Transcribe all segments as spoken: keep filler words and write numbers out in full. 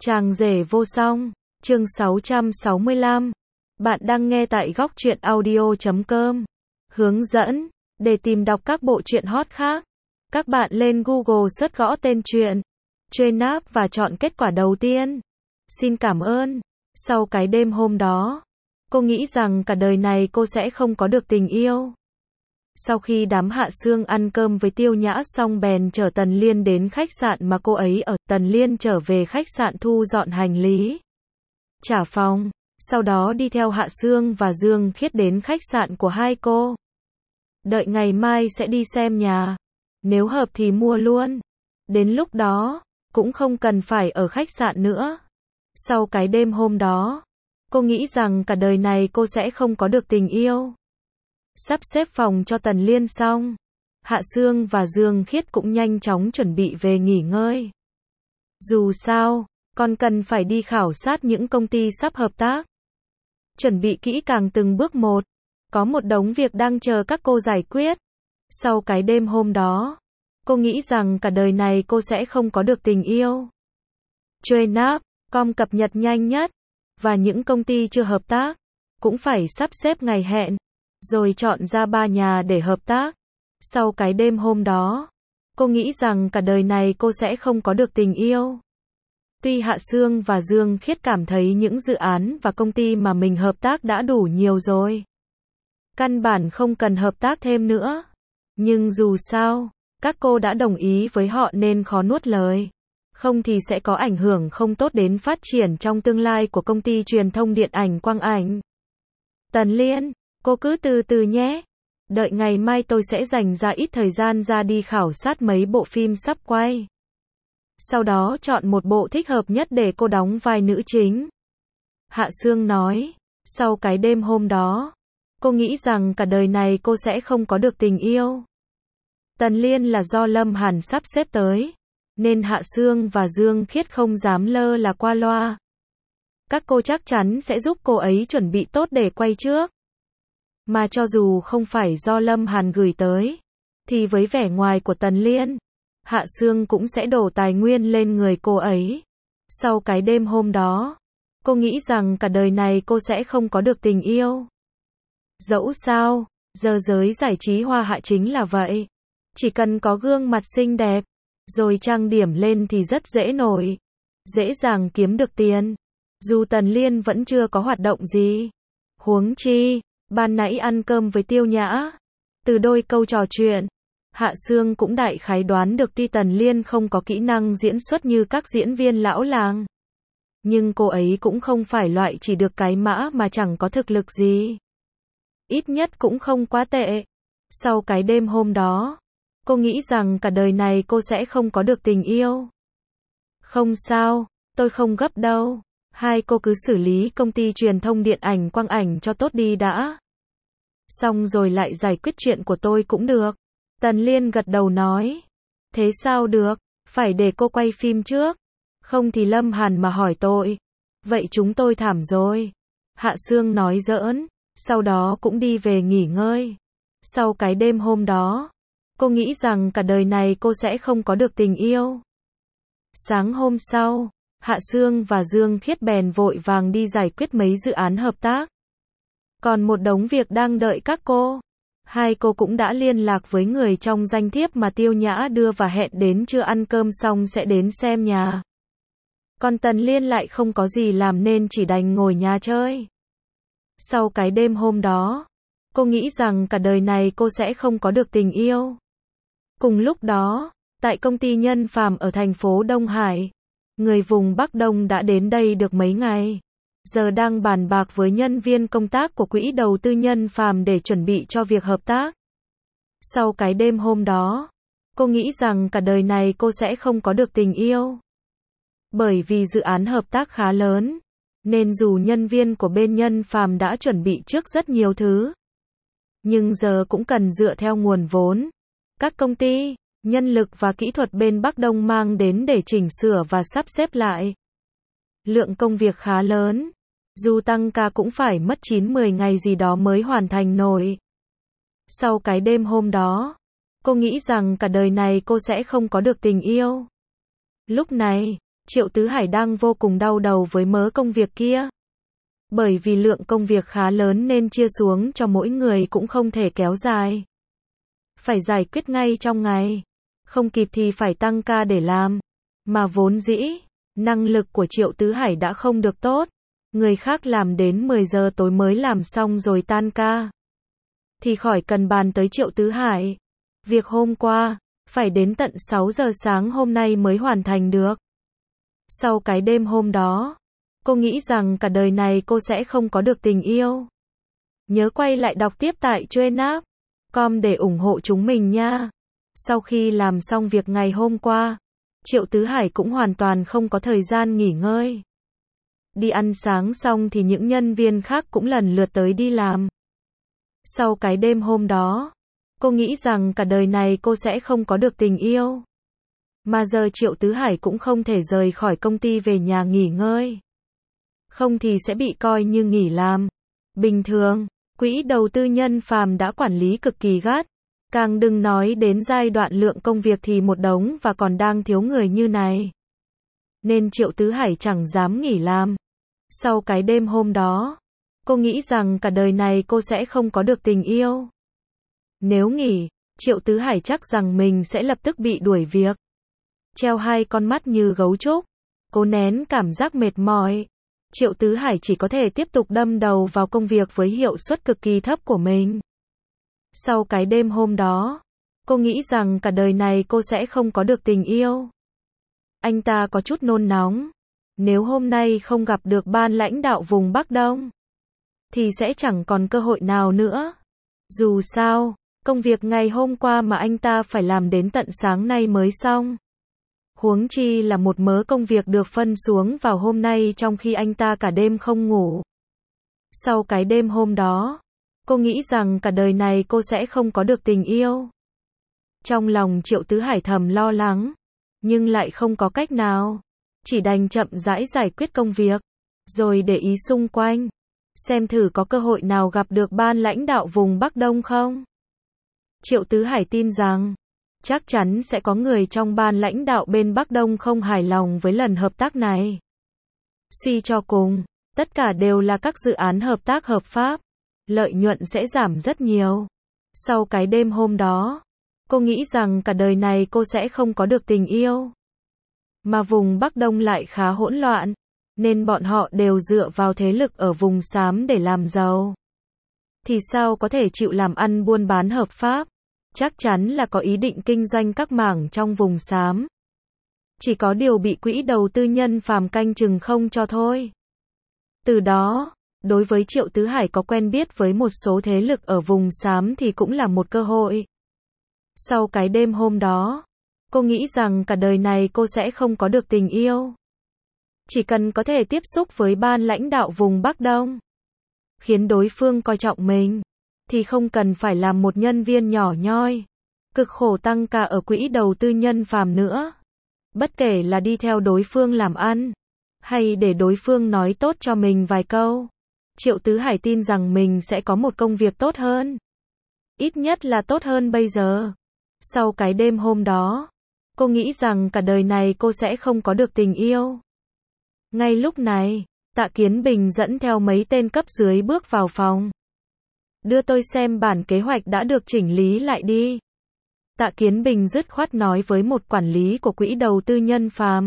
Chàng rể vô song, chương sáu trăm sáu mươi lăm. Bạn đang nghe tại góc truyện audio chấm com. Hướng dẫn, để tìm đọc các bộ truyện hot khác, các bạn lên Google search gõ tên truyện, truy nạp và chọn kết quả đầu tiên. Xin cảm ơn. Sau cái đêm hôm đó, cô nghĩ rằng cả đời này cô sẽ không có được tình yêu. Sau khi đám Hạ Sương ăn cơm với Tiêu Nhã xong bèn chở Tần Liên đến khách sạn mà cô ấy ở. Tần Liên trở về khách sạn thu dọn hành lý, trả phòng, sau đó đi theo Hạ Sương và Dương Khiết đến khách sạn của hai cô. Đợi ngày mai sẽ đi xem nhà, nếu hợp thì mua luôn. Đến lúc đó, cũng không cần phải ở khách sạn nữa. Sau cái đêm hôm đó, cô nghĩ rằng cả đời này cô sẽ không có được tình yêu. Sắp xếp phòng cho Tần Liên xong, Hạ Sương và Dương Khiết cũng nhanh chóng chuẩn bị về nghỉ ngơi. Dù sao, còn cần phải đi khảo sát những công ty sắp hợp tác. Chuẩn bị kỹ càng từng bước một, có một đống việc đang chờ các cô giải quyết. Sau cái đêm hôm đó, cô nghĩ rằng cả đời này cô sẽ không có được tình yêu. Trainap, com cập nhật nhanh nhất, và những công ty chưa hợp tác, cũng phải sắp xếp ngày hẹn, rồi chọn ra ba nhà để hợp tác. Sau cái đêm hôm đó, cô nghĩ rằng cả đời này cô sẽ không có được tình yêu. Tuy Hạ Sương và Dương Khiết cảm thấy những dự án và công ty mà mình hợp tác đã đủ nhiều rồi, căn bản không cần hợp tác thêm nữa. Nhưng dù sao, các cô đã đồng ý với họ nên khó nuốt lời. Không thì sẽ có ảnh hưởng không tốt đến phát triển trong tương lai của công ty truyền thông điện ảnh Quang Ảnh. Tần Liên, cô cứ từ từ nhé. Đợi ngày mai tôi sẽ dành ra ít thời gian ra đi khảo sát mấy bộ phim sắp quay. Sau đó chọn một bộ thích hợp nhất để cô đóng vai nữ chính. Hạ Sương nói, sau cái đêm hôm đó, cô nghĩ rằng cả đời này cô sẽ không có được tình yêu. Tần Liên là do Lâm Hàn sắp xếp tới, nên Hạ Sương và Dương Khiết không dám lơ là qua loa. Các cô chắc chắn sẽ giúp cô ấy chuẩn bị tốt để quay trước. Mà cho dù không phải do Lâm Hàn gửi tới, thì với vẻ ngoài của Tần Liên, Hạ Sương cũng sẽ đổ tài nguyên lên người cô ấy. Sau cái đêm hôm đó, cô nghĩ rằng cả đời này cô sẽ không có được tình yêu. Dẫu sao, giờ giới giải trí Hoa Hạ chính là vậy. Chỉ cần có gương mặt xinh đẹp, rồi trang điểm lên thì rất dễ nổi, dễ dàng kiếm được tiền. Dù Tần Liên vẫn chưa có hoạt động gì. Huống chi, ban nãy ăn cơm với Tiêu Nhã, từ đôi câu trò chuyện, Hạ Sương cũng đại khái đoán được tuy Tần Liên không có kỹ năng diễn xuất như các diễn viên lão làng, nhưng cô ấy cũng không phải loại chỉ được cái mã mà chẳng có thực lực gì. Ít nhất cũng không quá tệ. Sau cái đêm hôm đó, cô nghĩ rằng cả đời này cô sẽ không có được tình yêu. Không sao, tôi không gấp đâu. Hai cô cứ xử lý công ty truyền thông điện ảnh Quang Ảnh cho tốt đi đã. Xong rồi lại giải quyết chuyện của tôi cũng được. Tần Liên gật đầu nói. Thế sao được, phải để cô quay phim trước. Không thì Lâm Hàn mà hỏi tôi, vậy chúng tôi thảm rồi. Hạ Sương nói giỡn, sau đó cũng đi về nghỉ ngơi. Sau cái đêm hôm đó, cô nghĩ rằng cả đời này cô sẽ không có được tình yêu. Sáng hôm sau, Hạ Sương và Dương Khiết bèn vội vàng đi giải quyết mấy dự án hợp tác. Còn một đống việc đang đợi các cô. Hai cô cũng đã liên lạc với người trong danh thiếp mà Tiêu Nhã đưa và hẹn đến trưa ăn cơm xong sẽ đến xem nhà. Còn Tần Liên lại không có gì làm nên chỉ đành ngồi nhà chơi. Sau cái đêm hôm đó, cô nghĩ rằng cả đời này cô sẽ không có được tình yêu. Cùng lúc đó, tại công ty Nhân Phàm ở thành phố Đông Hải, người vùng Bắc Đông đã đến đây được mấy ngày. Giờ đang bàn bạc với nhân viên công tác của quỹ đầu tư Nhân Phàm để chuẩn bị cho việc hợp tác. Sau cái đêm hôm đó, cô nghĩ rằng cả đời này cô sẽ không có được tình yêu. Bởi vì dự án hợp tác khá lớn, nên dù nhân viên của bên Nhân Phàm đã chuẩn bị trước rất nhiều thứ, nhưng giờ cũng cần dựa theo nguồn vốn các công ty, nhân lực và kỹ thuật bên Bắc Đông mang đến để chỉnh sửa và sắp xếp lại. Lượng công việc khá lớn, dù tăng ca cũng phải mất chín mười ngày gì đó mới hoàn thành nổi. Sau cái đêm hôm đó, cô nghĩ rằng cả đời này cô sẽ không có được tình yêu. Lúc này, Triệu Tứ Hải đang vô cùng đau đầu với mớ công việc kia. Bởi vì lượng công việc khá lớn nên chia xuống cho mỗi người cũng không thể kéo dài. Phải giải quyết ngay trong ngày. Không kịp thì phải tăng ca để làm. Mà vốn dĩ, năng lực của Triệu Tứ Hải đã không được tốt. Người khác làm đến mười giờ tối mới làm xong rồi tan ca. Thì khỏi cần bàn tới Triệu Tứ Hải. Việc hôm qua, phải đến tận sáu giờ sáng hôm nay mới hoàn thành được. Sau cái đêm hôm đó, cô nghĩ rằng cả đời này cô sẽ không có được tình yêu. Nhớ quay lại đọc tiếp tại chuyên app com để ủng hộ chúng mình nha. Sau khi làm xong việc ngày hôm qua, Triệu Tứ Hải cũng hoàn toàn không có thời gian nghỉ ngơi. Đi ăn sáng xong thì những nhân viên khác cũng lần lượt tới đi làm. Sau cái đêm hôm đó, cô nghĩ rằng cả đời này cô sẽ không có được tình yêu. Mà giờ Triệu Tứ Hải cũng không thể rời khỏi công ty về nhà nghỉ ngơi. Không thì sẽ bị coi như nghỉ làm. Bình thường, quỹ đầu tư nhân phàm đã quản lý cực kỳ gắt. Càng đừng nói đến giai đoạn lượng công việc thì một đống và còn đang thiếu người như này. Nên Triệu Tứ Hải chẳng dám nghỉ làm. Sau cái đêm hôm đó, cô nghĩ rằng cả đời này cô sẽ không có được tình yêu. Nếu nghỉ, Triệu Tứ Hải chắc rằng mình sẽ lập tức bị đuổi việc. Treo hai con mắt như gấu trúc, cố nén cảm giác mệt mỏi. Triệu Tứ Hải chỉ có thể tiếp tục đâm đầu vào công việc với hiệu suất cực kỳ thấp của mình. Sau cái đêm hôm đó, cô nghĩ rằng cả đời này cô sẽ không có được tình yêu. Anh ta có chút nôn nóng. Nếu hôm nay không gặp được ban lãnh đạo vùng Bắc Đông, thì sẽ chẳng còn cơ hội nào nữa. Dù sao, công việc ngày hôm qua mà anh ta phải làm đến tận sáng nay mới xong. Huống chi là một mớ công việc được phân xuống vào hôm nay trong khi anh ta cả đêm không ngủ. Sau cái đêm hôm đó, cô nghĩ rằng cả đời này cô sẽ không có được tình yêu. Trong lòng Triệu Tứ Hải thầm lo lắng, nhưng lại không có cách nào. Chỉ đành chậm rãi giải quyết công việc, rồi để ý xung quanh, xem thử có cơ hội nào gặp được ban lãnh đạo vùng Bắc Đông không. Triệu Tứ Hải tin rằng, chắc chắn sẽ có người trong ban lãnh đạo bên Bắc Đông không hài lòng với lần hợp tác này. Suy cho cùng, tất cả đều là các dự án hợp tác hợp pháp, lợi nhuận sẽ giảm rất nhiều. Sau cái đêm hôm đó, cô nghĩ rằng cả đời này cô sẽ không có được tình yêu. Mà vùng Bắc Đông lại khá hỗn loạn, nên bọn họ đều dựa vào thế lực ở vùng xám để làm giàu. Thì sao có thể chịu làm ăn buôn bán hợp pháp? Chắc chắn là có ý định kinh doanh các mảng trong vùng xám. Chỉ có điều bị quỹ đầu tư nhân phàm canh chừng không cho thôi. Từ đó, đối với Triệu Tứ Hải có quen biết với một số thế lực ở vùng xám thì cũng là một cơ hội. Sau cái đêm hôm đó, cô nghĩ rằng cả đời này cô sẽ không có được tình yêu. Chỉ cần có thể tiếp xúc với ban lãnh đạo vùng Bắc Đông, khiến đối phương coi trọng mình, thì không cần phải làm một nhân viên nhỏ nhoi, cực khổ tăng ca ở quỹ đầu tư nhân phàm nữa. Bất kể là đi theo đối phương làm ăn, hay để đối phương nói tốt cho mình vài câu, Triệu Tứ Hải tin rằng mình sẽ có một công việc tốt hơn. Ít nhất là tốt hơn bây giờ. Sau cái đêm hôm đó, cô nghĩ rằng cả đời này cô sẽ không có được tình yêu. Ngay lúc này, Tạ Kiến Bình dẫn theo mấy tên cấp dưới bước vào phòng. Đưa tôi xem bản kế hoạch đã được chỉnh lý lại đi. Tạ Kiến Bình dứt khoát nói với một quản lý của quỹ đầu tư nhân phàm.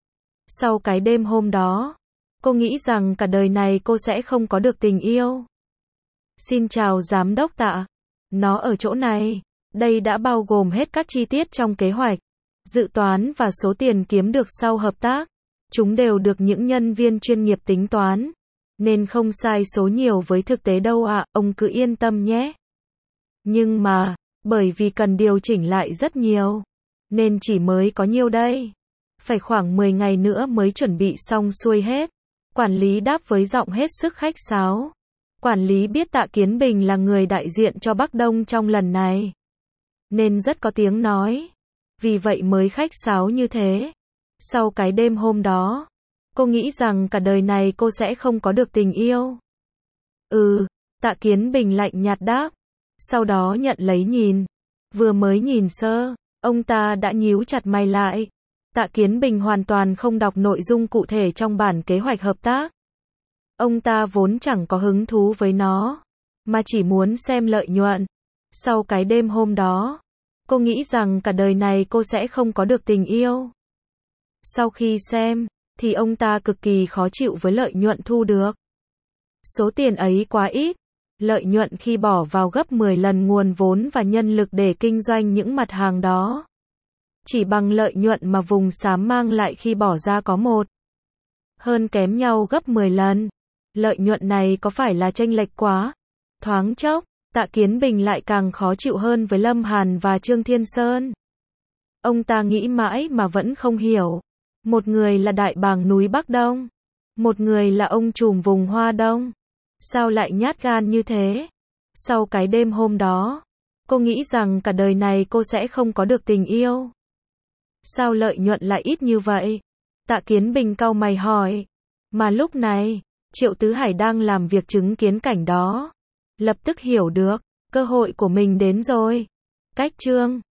Sau cái đêm hôm đó, cô nghĩ rằng cả đời này cô sẽ không có được tình yêu. Xin chào giám đốc Tạ. Nó ở chỗ này. Đây đã bao gồm hết các chi tiết trong kế hoạch, dự toán và số tiền kiếm được sau hợp tác. Chúng đều được những nhân viên chuyên nghiệp tính toán, nên không sai số nhiều với thực tế đâu ạ, à, ông cứ yên tâm nhé. Nhưng mà, bởi vì cần điều chỉnh lại rất nhiều, nên chỉ mới có nhiêu đây. Phải khoảng mười ngày nữa mới chuẩn bị xong xuôi hết. Quản lý đáp với giọng hết sức khách sáo. Quản lý biết Tạ Kiến Bình là người đại diện cho Bắc Đông trong lần này, nên rất có tiếng nói. Vì vậy mới khách sáo như thế. Sau cái đêm hôm đó, cô nghĩ rằng cả đời này cô sẽ không có được tình yêu. Ừ, Tạ Kiến Bình lạnh nhạt đáp. Sau đó nhận lấy nhìn. Vừa mới nhìn sơ, ông ta đã nhíu chặt mày lại. Tạ Kiến Bình hoàn toàn không đọc nội dung cụ thể trong bản kế hoạch hợp tác. Ông ta vốn chẳng có hứng thú với nó, mà chỉ muốn xem lợi nhuận. Sau cái đêm hôm đó, cô nghĩ rằng cả đời này cô sẽ không có được tình yêu. Sau khi xem, thì ông ta cực kỳ khó chịu với lợi nhuận thu được. Số tiền ấy quá ít. Lợi nhuận khi bỏ vào gấp mười lần nguồn vốn và nhân lực để kinh doanh những mặt hàng đó. Chỉ bằng lợi nhuận mà vùng xám mang lại khi bỏ ra có một. Hơn kém nhau gấp mười lần. Lợi nhuận này có phải là chênh lệch quá? Thoáng chốc, Tạ Kiến Bình lại càng khó chịu hơn với Lâm Hàn và Trương Thiên Sơn. Ông ta nghĩ mãi mà vẫn không hiểu. Một người là đại bàng núi Bắc Đông. Một người là ông trùm vùng Hoa Đông. Sao lại nhát gan như thế? Sau cái đêm hôm đó, cô nghĩ rằng cả đời này cô sẽ không có được tình yêu. Sao lợi nhuận lại ít như vậy? Tạ Kiến Bình cau mày hỏi. Mà lúc này, Triệu Tứ Hải đang làm việc chứng kiến cảnh đó. Lập tức hiểu được, cơ hội của mình đến rồi. Cách chương